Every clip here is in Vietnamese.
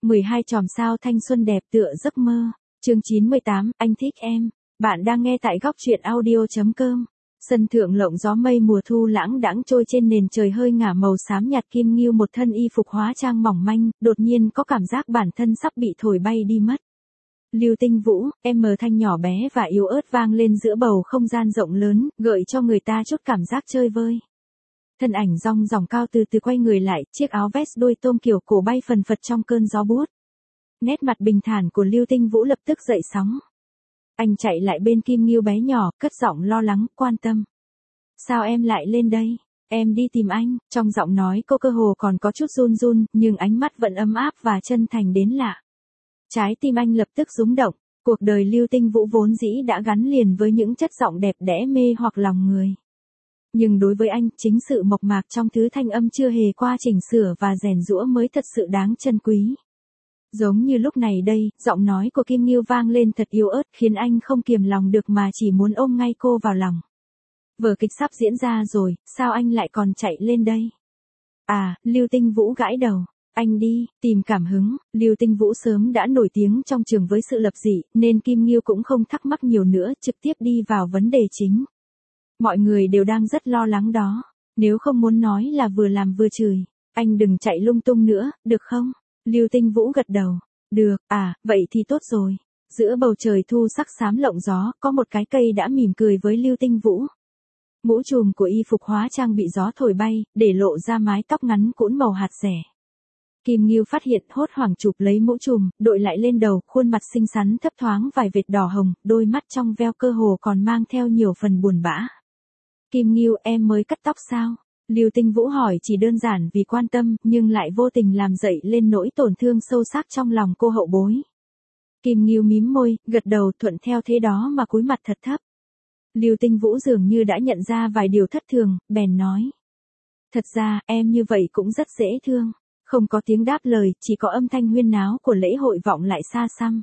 12 chòm sao thanh xuân đẹp tựa giấc mơ. Chương 98, anh thích em. Bạn đang nghe tại góc truyện audio.com. Sân thượng lộng gió mây mùa thu lãng đãng trôi trên nền trời hơi ngả màu xám nhạt. Kim Ngưu một thân y phục hóa trang mỏng manh, đột nhiên có cảm giác bản thân sắp bị thổi bay đi mất. Lưu Tinh Vũ, em mờ thanh nhỏ bé và yếu ớt vang lên giữa bầu không gian rộng lớn, gợi cho người ta chút cảm giác chơi vơi. Thân ảnh rong ròng cao từ từ quay người lại, chiếc áo vest đôi tôm kiểu cổ bay phần phật trong cơn gió buốt. Nét mặt bình thản của Lưu Tinh Vũ lập tức dậy sóng. Anh chạy lại bên Kim Ngưu bé nhỏ, cất giọng lo lắng, quan tâm. Sao em lại lên đây? Em đi tìm anh. Trong giọng nói cô cơ hồ còn có chút run run, nhưng ánh mắt vẫn ấm áp và chân thành đến lạ. Trái tim anh lập tức rung động. Cuộc đời Lưu Tinh Vũ vốn dĩ đã gắn liền với những chất giọng đẹp đẽ mê hoặc lòng người. Nhưng đối với anh, chính sự mộc mạc trong thứ thanh âm chưa hề qua chỉnh sửa và rèn giũa mới thật sự đáng trân quý. Giống như lúc này đây, giọng nói của Kim Ngưu vang lên thật yếu ớt khiến anh không kiềm lòng được mà chỉ muốn ôm ngay cô vào lòng. Vở kịch sắp diễn ra rồi, sao anh lại còn chạy lên đây? À, Lưu Tinh Vũ gãi đầu. Anh đi, tìm cảm hứng. Lưu Tinh Vũ sớm đã nổi tiếng trong trường với sự lập dị, nên Kim Ngưu cũng không thắc mắc nhiều nữa, trực tiếp đi vào vấn đề chính. Mọi người đều đang rất lo lắng đó. Nếu không muốn nói là vừa làm vừa chửi. Anh đừng chạy lung tung nữa, được không? Lưu Tinh Vũ gật đầu. Được, vậy thì tốt rồi. Giữa bầu trời thu sắc xám lộng gió, có một cái cây đã mỉm cười với Lưu Tinh Vũ. Mũ trùm của y phục hóa trang bị gió thổi bay, để lộ ra mái tóc ngắn cũn màu hạt dẻ. Kim Ngưu phát hiện, hốt hoảng chụp lấy mũ trùm, đội lại lên đầu, khuôn mặt xinh xắn thấp thoáng vài vệt đỏ hồng, đôi mắt trong veo cơ hồ còn mang theo nhiều phần buồn bã. Kim Ngưu, em mới cắt tóc sao? Lưu Tinh Vũ hỏi chỉ đơn giản vì quan tâm, nhưng lại vô tình làm dậy lên nỗi tổn thương sâu sắc trong lòng cô hậu bối. Kim Ngưu mím môi, gật đầu thuận theo thế đó mà cúi mặt thật thấp. Lưu Tinh Vũ dường như đã nhận ra vài điều thất thường, bèn nói. Thật ra, em như vậy cũng rất dễ thương. Không có tiếng đáp lời, chỉ có âm thanh huyên náo của lễ hội vọng lại xa xăm.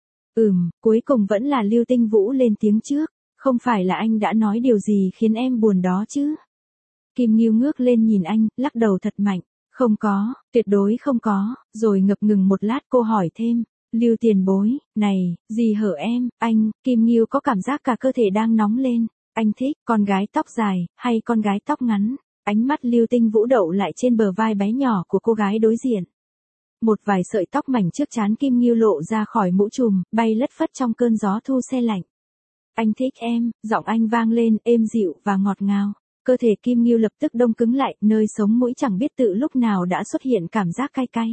Cuối cùng vẫn là Lưu Tinh Vũ lên tiếng trước. Không phải là anh đã nói điều gì khiến em buồn đó chứ? Kim Ngưu ngước lên nhìn anh, lắc đầu thật mạnh. Không có, tuyệt đối không có. Rồi ngập ngừng một lát cô hỏi thêm. Lưu tiền bối, này, gì hở em? Anh, Kim Ngưu có cảm giác cả cơ thể đang nóng lên. Anh thích con gái tóc dài, hay con gái tóc ngắn? Ánh mắt Lưu Tinh Vũ đậu lại trên bờ vai bé nhỏ của cô gái đối diện. Một vài sợi tóc mảnh trước trán Kim Ngưu lộ ra khỏi mũ trùm, bay lất phất trong cơn gió thu se lạnh. Anh thích em, giọng anh vang lên, êm dịu và ngọt ngào. Cơ thể Kim Ngưu lập tức đông cứng lại, nơi sống mũi chẳng biết tự lúc nào đã xuất hiện cảm giác cay cay.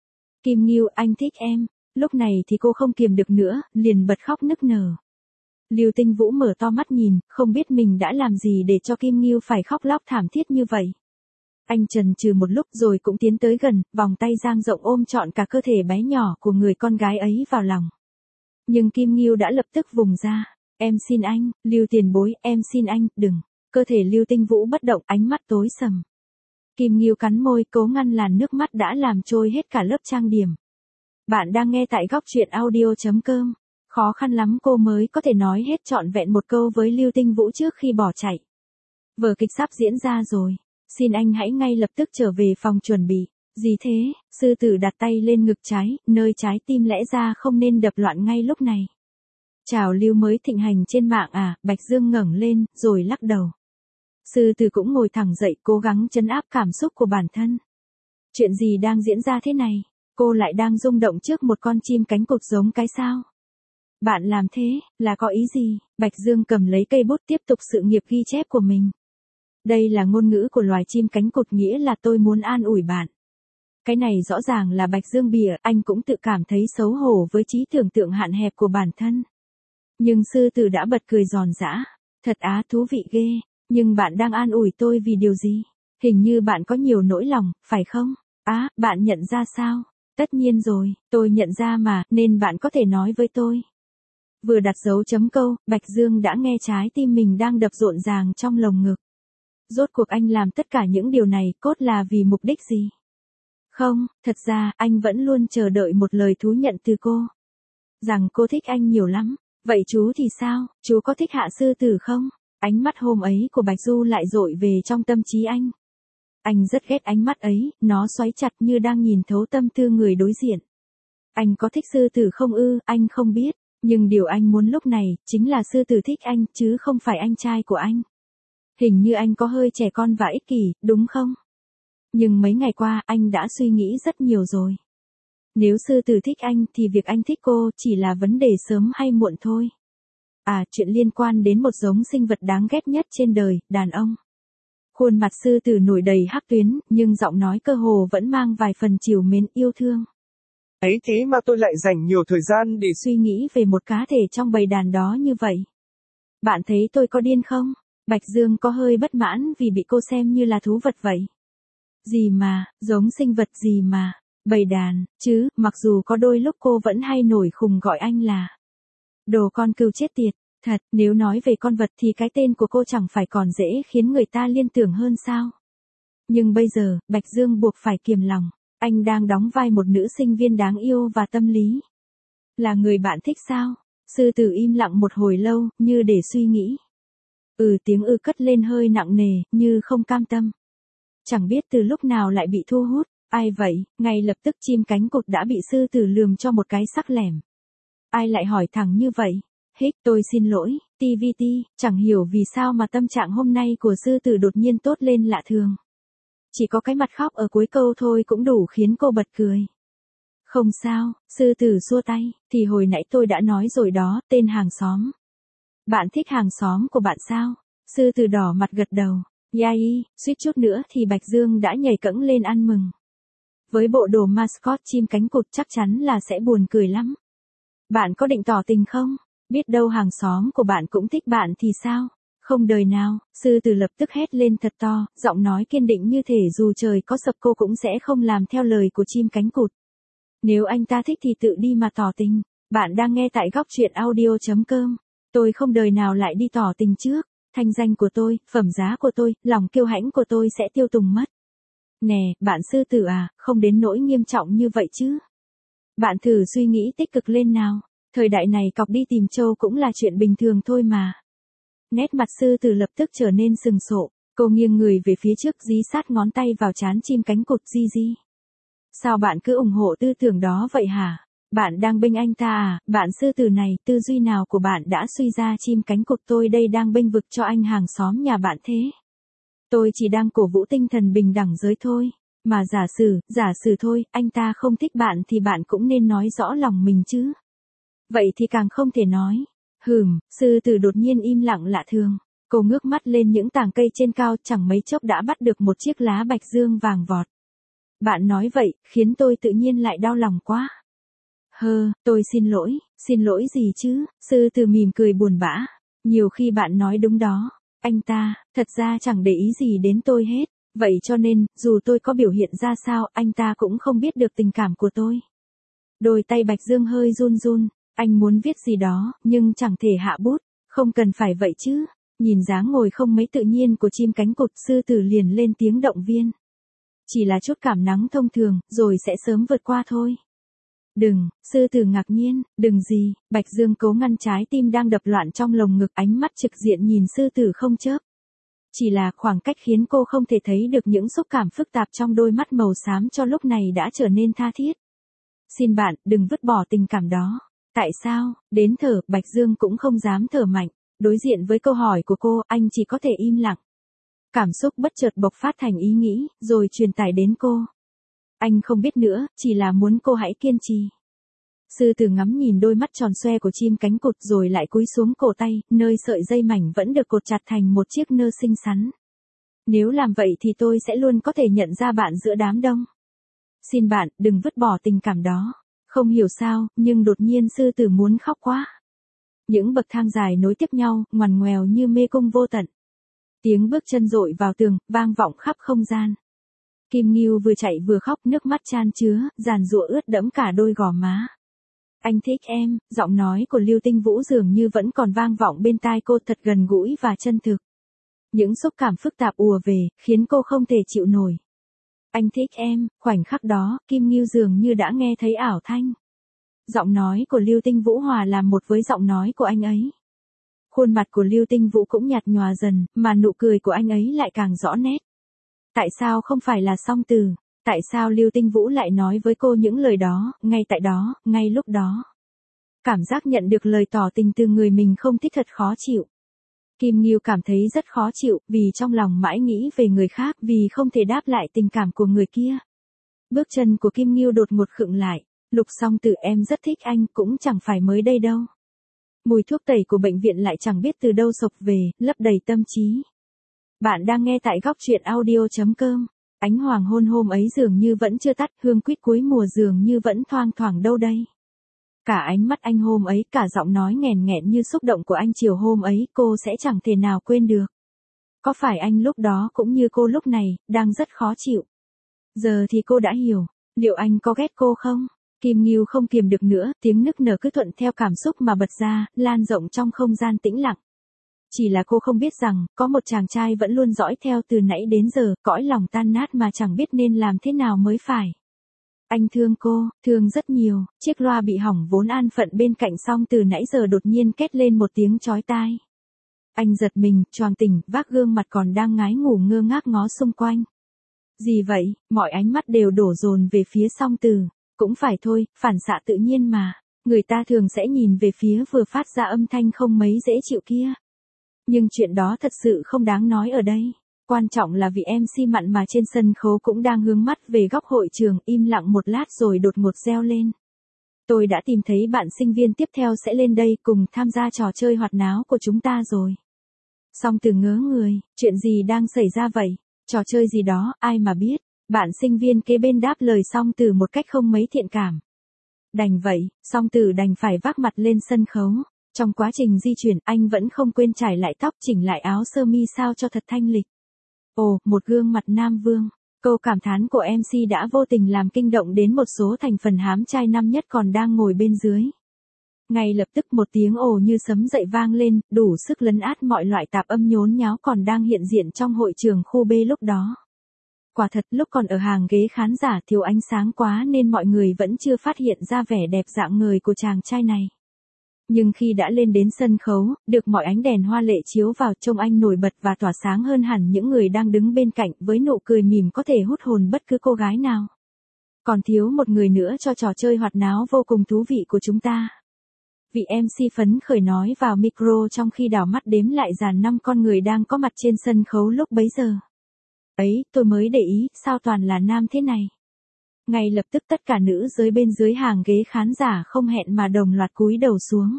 Kim Ngưu, anh thích em. Lúc này thì cô không kiềm được nữa, liền bật khóc nức nở. Lưu Tinh Vũ mở to mắt nhìn, không biết mình đã làm gì để cho Kim Ngưu phải khóc lóc thảm thiết như vậy. Anh chần chừ một lúc rồi cũng tiến tới gần, vòng tay dang rộng ôm trọn cả cơ thể bé nhỏ của người con gái ấy vào lòng. Nhưng Kim Ngưu đã lập tức vùng ra. Em xin anh, Lưu tiền bối, em xin anh, đừng. Cơ thể Lưu Tinh Vũ bất động, ánh mắt tối sầm. Kim Ngưu cắn môi, cố ngăn làn nước mắt đã làm trôi hết cả lớp trang điểm. Bạn đang nghe tại góc truyện audio.com. Khó khăn lắm cô mới có thể nói hết trọn vẹn một câu với Lưu Tinh Vũ trước khi bỏ chạy. Vở kịch sắp diễn ra rồi. Xin anh hãy ngay lập tức trở về phòng chuẩn bị. Gì thế? Sư tử đặt tay lên ngực trái, nơi trái tim lẽ ra không nên đập loạn ngay lúc này. Trào lưu mới thịnh hành trên mạng à? Bạch Dương ngẩng lên, rồi lắc đầu. Sư tử cũng ngồi thẳng dậy, cố gắng trấn áp cảm xúc của bản thân. Chuyện gì đang diễn ra thế này? Cô lại đang rung động trước một con chim cánh cụt giống cái sao? Bạn làm thế, là có ý gì? Bạch Dương cầm lấy cây bút tiếp tục sự nghiệp ghi chép của mình. Đây là ngôn ngữ của loài chim cánh cụt, nghĩa là tôi muốn an ủi bạn. Cái này rõ ràng là Bạch Dương bịa, anh cũng tự cảm thấy xấu hổ với trí tưởng tượng hạn hẹp của bản thân. Nhưng sư tử đã bật cười giòn giã. Thật thú vị ghê, nhưng bạn đang an ủi tôi vì điều gì? Hình như bạn có nhiều nỗi lòng, phải không? Bạn nhận ra sao? Tất nhiên rồi, tôi nhận ra mà, nên bạn có thể nói với tôi. Vừa đặt dấu chấm câu, Bạch Dương đã nghe trái tim mình đang đập rộn ràng trong lồng ngực. Rốt cuộc anh làm tất cả những điều này cốt là vì mục đích gì? Không, thật ra, anh vẫn luôn chờ đợi một lời thú nhận từ cô. Rằng cô thích anh nhiều lắm. Vậy chú thì sao, chú có thích Hạ sư tử không? Ánh mắt hôm ấy của Bạch Du lại dội về trong tâm trí anh. Anh rất ghét ánh mắt ấy, nó xoáy chặt như đang nhìn thấu tâm tư người đối diện. Anh có thích sư tử không ư, anh không biết. Nhưng điều anh muốn lúc này, chính là sư tử thích anh, chứ không phải anh trai của anh. Hình như anh có hơi trẻ con và ích kỷ, đúng không? Nhưng mấy ngày qua, anh đã suy nghĩ rất nhiều rồi. Nếu sư tử thích anh, thì việc anh thích cô, chỉ là vấn đề sớm hay muộn thôi. À, chuyện liên quan đến một giống sinh vật đáng ghét nhất trên đời, đàn ông. Khuôn mặt sư tử nổi đầy hắc tuyến, nhưng giọng nói cơ hồ vẫn mang vài phần trìu mến yêu thương. Ấy thế mà tôi lại dành nhiều thời gian để suy nghĩ về một cá thể trong bầy đàn đó như vậy. Bạn thấy tôi có điên không? Bạch Dương có hơi bất mãn vì bị cô xem như là thú vật vậy. Gì mà, giống sinh vật gì mà, bầy đàn, chứ, mặc dù có đôi lúc cô vẫn hay nổi khùng gọi anh là đồ con cừu chết tiệt. Thật, nếu nói về con vật thì cái tên của cô chẳng phải còn dễ khiến người ta liên tưởng hơn sao? Nhưng bây giờ, Bạch Dương buộc phải kiềm lòng. Anh đang đóng vai một nữ sinh viên đáng yêu và tâm lý. Là người bạn thích sao? Sư tử im lặng một hồi lâu, như để suy nghĩ. Tiếng cất lên hơi nặng nề, như không cam tâm. Chẳng biết từ lúc nào lại bị thu hút. Ai vậy? Ngay lập tức chim cánh cụt đã bị sư tử lườm cho một cái sắc lẻm. Ai lại hỏi thẳng như vậy? Tôi xin lỗi, TVT, chẳng hiểu vì sao mà tâm trạng hôm nay của sư tử đột nhiên tốt lên lạ thường. Chỉ có cái mặt khóc ở cuối câu thôi cũng đủ khiến cô bật cười. Không sao, sư tử xua tay, thì hồi nãy tôi đã nói rồi đó, tên hàng xóm. Bạn thích hàng xóm của bạn sao? Sư tử đỏ mặt gật đầu. Yay, suýt chút nữa thì Bạch Dương đã nhảy cẫng lên ăn mừng. Với bộ đồ mascot chim cánh cụt chắc chắn là sẽ buồn cười lắm. Bạn có định tỏ tình không? Biết đâu hàng xóm của bạn cũng thích bạn thì sao? Không đời nào, sư tử lập tức hét lên thật to, giọng nói kiên định như thể dù trời có sập cô cũng sẽ không làm theo lời của chim cánh cụt. Nếu anh ta thích thì tự đi mà tỏ tình. Bạn đang nghe tại góc truyện audio.com. Tôi không đời nào lại đi tỏ tình trước. Thanh danh của tôi, phẩm giá của tôi, lòng kiêu hãnh của tôi sẽ tiêu tùng mất. Nè, bạn sư tử à, không đến nỗi nghiêm trọng như vậy chứ. Bạn thử suy nghĩ tích cực lên nào. Thời đại này cọc đi tìm trâu cũng là chuyện bình thường thôi mà. Nét mặt sư tử lập tức trở nên sừng sộ. Cô nghiêng người về phía trước dí sát ngón tay vào trán chim cánh cụt Gigi. Sao bạn cứ ủng hộ tư tưởng đó vậy hả? Bạn đang bênh anh ta à? Bạn sư tử này, tư duy nào của bạn đã suy ra chim cánh cụt tôi đây đang bênh vực cho anh hàng xóm nhà bạn thế? Tôi chỉ đang cổ vũ tinh thần bình đẳng giới thôi. Mà giả sử thôi, anh ta không thích bạn thì bạn cũng nên nói rõ lòng mình chứ. Vậy thì càng không thể nói. Sư tử đột nhiên im lặng lạ thường. Cô ngước mắt lên những tàng cây trên cao, chẳng mấy chốc đã bắt được một chiếc lá bạch dương vàng vọt. Bạn nói vậy, khiến tôi tự nhiên lại đau lòng quá. Tôi xin lỗi gì chứ? Sư tử mỉm cười buồn bã. Nhiều khi bạn nói đúng đó. Anh ta, thật ra chẳng để ý gì đến tôi hết. Vậy cho nên, dù tôi có biểu hiện ra sao, anh ta cũng không biết được tình cảm của tôi. Đôi tay Bạch Dương hơi run run. Anh muốn viết gì đó, nhưng chẳng thể hạ bút. Không cần phải vậy chứ. Nhìn dáng ngồi không mấy tự nhiên của chim cánh cụt, sư tử liền lên tiếng động viên. Chỉ là chút cảm nắng thông thường, rồi sẽ sớm vượt qua thôi. Đừng, sư tử ngạc nhiên, đừng gì, Bạch Dương cố ngăn trái tim đang đập loạn trong lồng ngực, ánh mắt trực diện nhìn sư tử không chớp. Chỉ là khoảng cách khiến cô không thể thấy được những xúc cảm phức tạp trong đôi mắt màu xám cho lúc này đã trở nên tha thiết. Xin bạn, đừng vứt bỏ tình cảm đó. Tại sao? Đến thở, Bạch Dương cũng không dám thở mạnh. Đối diện với câu hỏi của cô, anh chỉ có thể im lặng. Cảm xúc bất chợt bộc phát thành ý nghĩ, rồi truyền tải đến cô. Anh không biết nữa, chỉ là muốn cô hãy kiên trì. Sư tử ngắm nhìn đôi mắt tròn xoe của chim cánh cụt rồi lại cúi xuống cổ tay, nơi sợi dây mảnh vẫn được cột chặt thành một chiếc nơ xinh xắn. Nếu làm vậy thì tôi sẽ luôn có thể nhận ra bạn giữa đám đông. Xin bạn, đừng vứt bỏ tình cảm đó. Không hiểu sao, nhưng đột nhiên sư tử muốn khóc quá. Những bậc thang dài nối tiếp nhau, ngoằn ngoèo như mê cung vô tận. Tiếng bước chân dội vào tường, vang vọng khắp không gian. Kim Ngưu vừa chạy vừa khóc, nước mắt chan chứa, giàn giụa ướt đẫm cả đôi gò má. Anh thích em, giọng nói của Lưu Tinh Vũ dường như vẫn còn vang vọng bên tai cô, thật gần gũi và chân thực. Những xúc cảm phức tạp ùa về, khiến cô không thể chịu nổi. Anh thích em, khoảnh khắc đó, Kim Ngưu dường như đã nghe thấy ảo thanh. Giọng nói của Lưu Tinh Vũ hòa làm một với giọng nói của anh ấy. Khuôn mặt của Lưu Tinh Vũ cũng nhạt nhòa dần, mà nụ cười của anh ấy lại càng rõ nét. Tại sao không phải là song từ? Tại sao Lưu Tinh Vũ lại nói với cô những lời đó, ngay tại đó, ngay lúc đó? Cảm giác nhận được lời tỏ tình từ người mình không thích thật khó chịu. Kim Ngưu cảm thấy rất khó chịu, vì trong lòng mãi nghĩ về người khác, vì không thể đáp lại tình cảm của người kia. Bước chân của Kim Ngưu đột ngột khựng lại. Lục Song Tử, em rất thích anh, cũng chẳng phải mới đây đâu. Mùi thuốc tẩy của bệnh viện lại chẳng biết từ đâu sộc về, lấp đầy tâm trí. Bạn đang nghe tại góc truyện audio.com. Ánh hoàng hôn hôm ấy dường như vẫn chưa tắt, hương quýt cuối mùa dường như vẫn thoang thoảng đâu đây. Cả ánh mắt anh hôm ấy, cả giọng nói nghèn nghẹn như xúc động của anh chiều hôm ấy, cô sẽ chẳng thể nào quên được. Có phải anh lúc đó cũng như cô lúc này, đang rất khó chịu? Giờ thì cô đã hiểu, liệu anh có ghét cô không? Kim Ngưu không kiềm được nữa, tiếng nức nở cứ thuận theo cảm xúc mà bật ra, lan rộng trong không gian tĩnh lặng. Chỉ là cô không biết rằng, có một chàng trai vẫn luôn dõi theo từ nãy đến giờ, cõi lòng tan nát mà chẳng biết nên làm thế nào mới phải. Anh thương cô, thương rất nhiều. Chiếc loa bị hỏng vốn an phận bên cạnh Song từ nãy giờ đột nhiên két lên một tiếng chói tai. Anh giật mình, choàng tỉnh, vác gương mặt còn đang ngái ngủ ngơ ngác ngó xung quanh. Gì vậy? Mọi ánh mắt đều đổ dồn về phía Song Từ. Cũng phải thôi, phản xạ tự nhiên mà. Người ta thường sẽ nhìn về phía vừa phát ra âm thanh không mấy dễ chịu kia. Nhưng chuyện đó thật sự không đáng nói ở đây. Quan trọng là vị MC mặn mà trên sân khấu cũng đang hướng mắt về góc hội trường, im lặng một lát rồi đột ngột reo lên. Tôi đã tìm thấy bạn sinh viên tiếp theo sẽ lên đây cùng tham gia trò chơi hoạt náo của chúng ta rồi. Song Từ ngớ người, chuyện gì đang xảy ra vậy? Trò chơi gì đó, ai mà biết? Bạn sinh viên kế bên đáp lời Song Từ một cách không mấy thiện cảm. Đành vậy, Song Từ đành phải vác mặt lên sân khấu. Trong quá trình di chuyển, anh vẫn không quên trải lại tóc, chỉnh lại áo sơ mi sao cho thật thanh lịch. Ồ, một gương mặt nam vương. Câu cảm thán của MC đã vô tình làm kinh động đến một số thành phần hám trai năm nhất còn đang ngồi bên dưới. Ngay lập tức một tiếng ồ như sấm dậy vang lên, đủ sức lấn át mọi loại tạp âm nhốn nháo còn đang hiện diện trong hội trường khu B lúc đó. Quả thật lúc còn ở hàng ghế khán giả thiếu ánh sáng quá nên mọi người vẫn chưa phát hiện ra vẻ đẹp dạng người của chàng trai này. Nhưng khi đã lên đến sân khấu, được mọi ánh đèn hoa lệ chiếu vào, trông anh nổi bật và tỏa sáng hơn hẳn những người đang đứng bên cạnh, với nụ cười mỉm có thể hút hồn bất cứ cô gái nào. Còn thiếu một người nữa cho trò chơi hoạt náo vô cùng thú vị của chúng ta. Vị MC phấn khởi nói vào micro trong khi đảo mắt đếm lại dàn 5 con người đang có mặt trên sân khấu lúc bấy giờ. Ấy, tôi mới để ý, sao toàn là nam thế này? Ngay lập tức tất cả nữ giới bên dưới hàng ghế khán giả không hẹn mà đồng loạt cúi đầu xuống.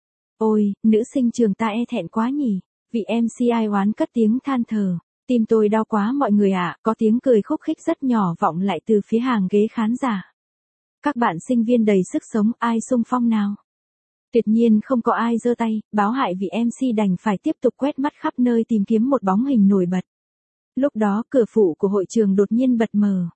Ôi, nữ sinh trường ta e thẹn quá nhỉ. Vị MC ai oán cất tiếng than thở. Tim tôi đau quá mọi người ạ. Có tiếng cười khúc khích rất nhỏ vọng lại từ phía hàng ghế khán giả. Các bạn sinh viên đầy sức sống, ai xung phong nào? Tuyệt nhiên không có ai giơ tay, báo hại vị MC đành phải tiếp tục quét mắt khắp nơi tìm kiếm một bóng hình nổi bật. Lúc đó cửa phụ của hội trường đột nhiên bật mở.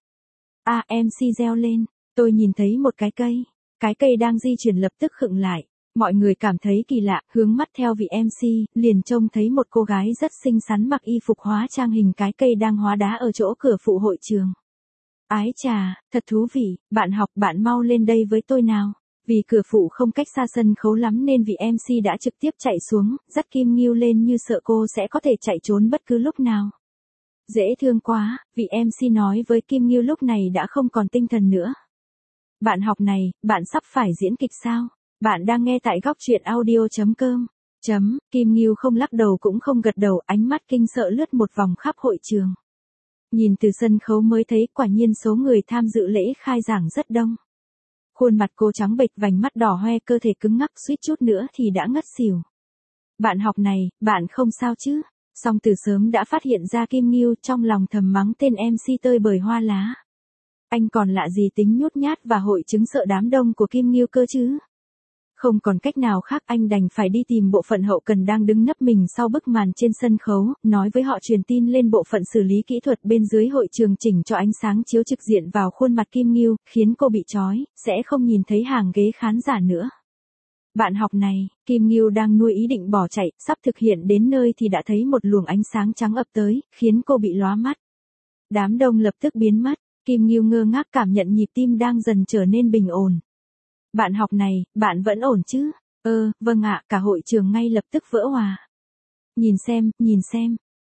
MC reo lên, tôi nhìn thấy một cái cây đang di chuyển lập tức khựng lại. Mọi người cảm thấy kỳ lạ, hướng mắt theo vị MC, liền trông thấy một cô gái rất xinh xắn mặc y phục hóa trang hình cái cây đang hóa đá ở chỗ cửa phụ hội trường. Ái chà, thật thú vị, bạn học bạn mau lên đây với tôi nào. Vì cửa phụ không cách xa sân khấu lắm nên vị MC đã trực tiếp chạy xuống, dắt Kim Ngưu lên như sợ cô sẽ có thể chạy trốn bất cứ lúc nào. Dễ thương quá, vị MC nói với Kim Ngưu lúc này đã không còn tinh thần nữa. Bạn học này, bạn sắp phải diễn kịch sao? Bạn đang nghe tại góc truyện audio.com. Kim Ngưu không lắc đầu cũng không gật đầu, ánh mắt kinh sợ lướt một vòng khắp hội trường. Nhìn từ sân khấu mới thấy quả nhiên số người tham dự lễ khai giảng rất đông. Khuôn mặt cô trắng bệch, vành mắt đỏ hoe, cơ thể cứng ngắc, suýt chút nữa thì đã ngất xỉu. Bạn học này, bạn không sao chứ? Song từ sớm đã phát hiện ra Kim Ngưu, trong lòng thầm mắng tên MC tơi bời hoa lá. Anh còn lạ gì tính nhút nhát và hội chứng sợ đám đông của Kim Ngưu cơ chứ? Không còn cách nào khác, anh đành phải đi tìm bộ phận hậu cần đang đứng nấp mình sau bức màn trên sân khấu, nói với họ truyền tin lên bộ phận xử lý kỹ thuật bên dưới hội trường chỉnh cho ánh sáng chiếu trực diện vào khuôn mặt Kim Ngưu, khiến cô bị trói, sẽ không nhìn thấy hàng ghế khán giả nữa. Bạn học này, Kim Ngưu đang nuôi ý định bỏ chạy, sắp thực hiện đến nơi thì đã thấy một luồng ánh sáng trắng ập tới, khiến cô bị lóa mắt. Đám đông lập tức biến mất, Kim Ngưu ngơ ngác cảm nhận nhịp tim đang dần trở nên bình ổn. Bạn học này, bạn vẫn ổn chứ? Vâng ạ, cả hội trường ngay lập tức vỡ hòa. Nhìn xem,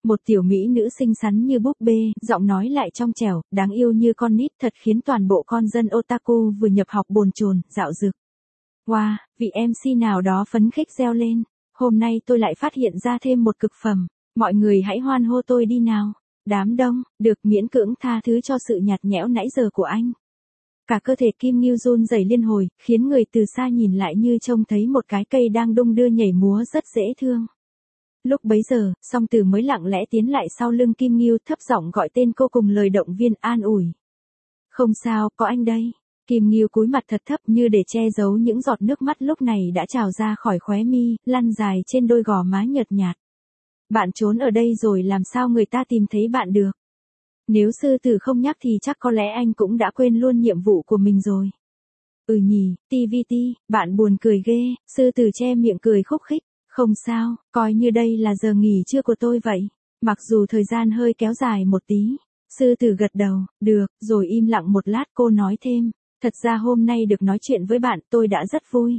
Một tiểu mỹ nữ xinh xắn như búp bê, giọng nói lại trong trẻo, đáng yêu như con nít thật khiến toàn bộ con dân otaku vừa nhập học bồn chồn, dạo dực. Wow, vị MC nào đó phấn khích reo lên. Hôm nay tôi lại phát hiện ra thêm một cực phẩm. Mọi người hãy hoan hô tôi đi nào. Đám đông, được miễn cưỡng tha thứ cho sự nhạt nhẽo nãy giờ của anh. Cả cơ thể Kim Ngưu run rẩy liên hồi, khiến người từ xa nhìn lại như trông thấy một cái cây đang đung đưa nhảy múa rất dễ thương. Lúc bấy giờ, Song Tử mới lặng lẽ tiến lại sau lưng Kim Ngưu thấp giọng gọi tên cô cùng lời động viên an ủi. Không sao, có anh đây. Kim Ngưu cúi mặt thật thấp như để che giấu những giọt nước mắt lúc này đã trào ra khỏi khóe mi, lăn dài trên đôi gò má nhợt nhạt. Bạn trốn ở đây rồi làm sao người ta tìm thấy bạn được? Nếu sư tử không nhắc thì chắc có lẽ anh cũng đã quên luôn nhiệm vụ của mình rồi. Nhỉ, TVT, bạn buồn cười ghê, sư tử che miệng cười khúc khích. Không sao, coi như đây là giờ nghỉ trưa của tôi vậy. Mặc dù thời gian hơi kéo dài một tí. Sư tử gật đầu, được, rồi im lặng một lát cô nói thêm. Thật ra hôm nay được nói chuyện với bạn tôi đã rất vui.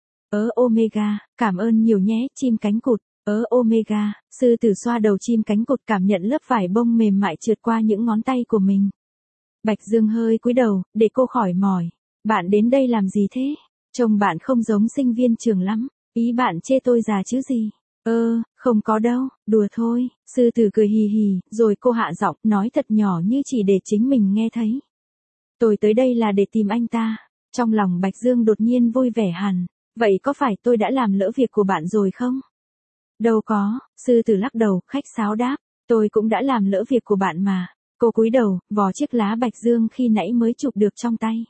Omega, cảm ơn nhiều nhé, chim cánh cụt. Omega, sư tử xoa đầu chim cánh cụt cảm nhận lớp vải bông mềm mại trượt qua những ngón tay của mình. Bạch Dương hơi cúi đầu, để cô khỏi mỏi. Bạn đến đây làm gì thế? Trông bạn không giống sinh viên trường lắm. Ý bạn chê tôi già chứ gì? Không có đâu, đùa thôi. Sư tử cười hì hì, rồi cô hạ giọng, nói thật nhỏ như chỉ để chính mình nghe thấy. Tôi tới đây là để tìm anh ta. Trong lòng Bạch Dương đột nhiên vui vẻ hẳn. Vậy có phải tôi đã làm lỡ việc của bạn rồi không? Đâu có, sư tử lắc đầu, khách sáo đáp. Tôi cũng đã làm lỡ việc của bạn mà. Cô cúi đầu, vò chiếc lá Bạch Dương khi nãy mới chụp được trong tay.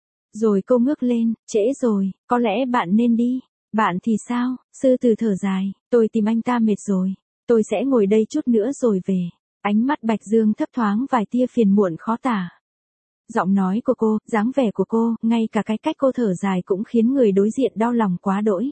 Rồi cô ngước lên, trễ rồi, có lẽ bạn nên đi. Bạn thì sao? Sư tử thở dài, tôi tìm anh ta mệt rồi. Tôi sẽ ngồi đây chút nữa rồi về. Ánh mắt Bạch Dương thấp thoáng vài tia phiền muộn khó tả. Giọng nói của cô, dáng vẻ của cô, ngay cả cái cách cô thở dài cũng khiến người đối diện đau lòng quá đỗi.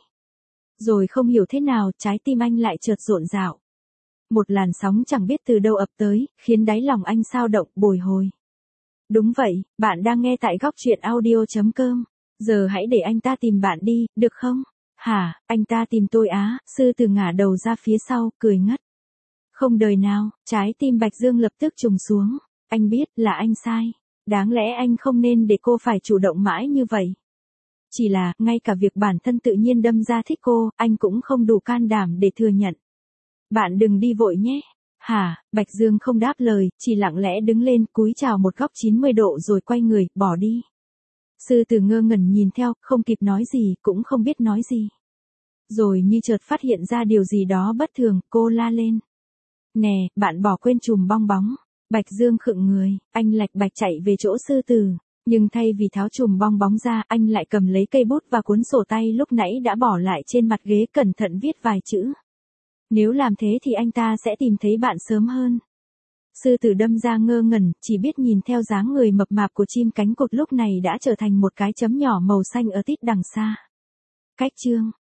Rồi không hiểu thế nào, trái tim anh lại chợt rộn rạo. Một làn sóng chẳng biết từ đâu ập tới, khiến đáy lòng anh xao động, bồi hồi. Đúng vậy, bạn đang nghe tại góc truyện audio.com. Giờ hãy để anh ta tìm bạn đi, được không? Hả, anh ta tìm tôi á? Sư tử ngả đầu ra phía sau, cười ngất. Không đời nào, trái tim Bạch Dương lập tức trùng xuống. Anh biết là anh sai. Đáng lẽ anh không nên để cô phải chủ động mãi như vậy. Chỉ là, ngay cả việc bản thân tự nhiên đâm ra thích cô, anh cũng không đủ can đảm để thừa nhận. Bạn đừng đi vội nhé. Hả, Bạch Dương không đáp lời, chỉ lặng lẽ đứng lên, cúi chào một góc 90 độ rồi quay người, bỏ đi. Sư tử ngơ ngẩn nhìn theo, không kịp nói gì, cũng không biết nói gì. Rồi như chợt phát hiện ra điều gì đó bất thường, cô la lên. Nè, bạn bỏ quên chùm bong bóng. Bạch Dương khựng người, anh lạch bạch chạy về chỗ sư tử. Nhưng thay vì tháo chùm bong bóng ra, anh lại cầm lấy cây bút và cuốn sổ tay lúc nãy đã bỏ lại trên mặt ghế cẩn thận viết vài chữ. Nếu làm thế thì anh ta sẽ tìm thấy bạn sớm hơn. Sư tử đâm ra ngơ ngẩn, chỉ biết nhìn theo dáng người mập mạp của chim cánh cụt lúc này đã trở thành một cái chấm nhỏ màu xanh ở tít đằng xa. Cách chương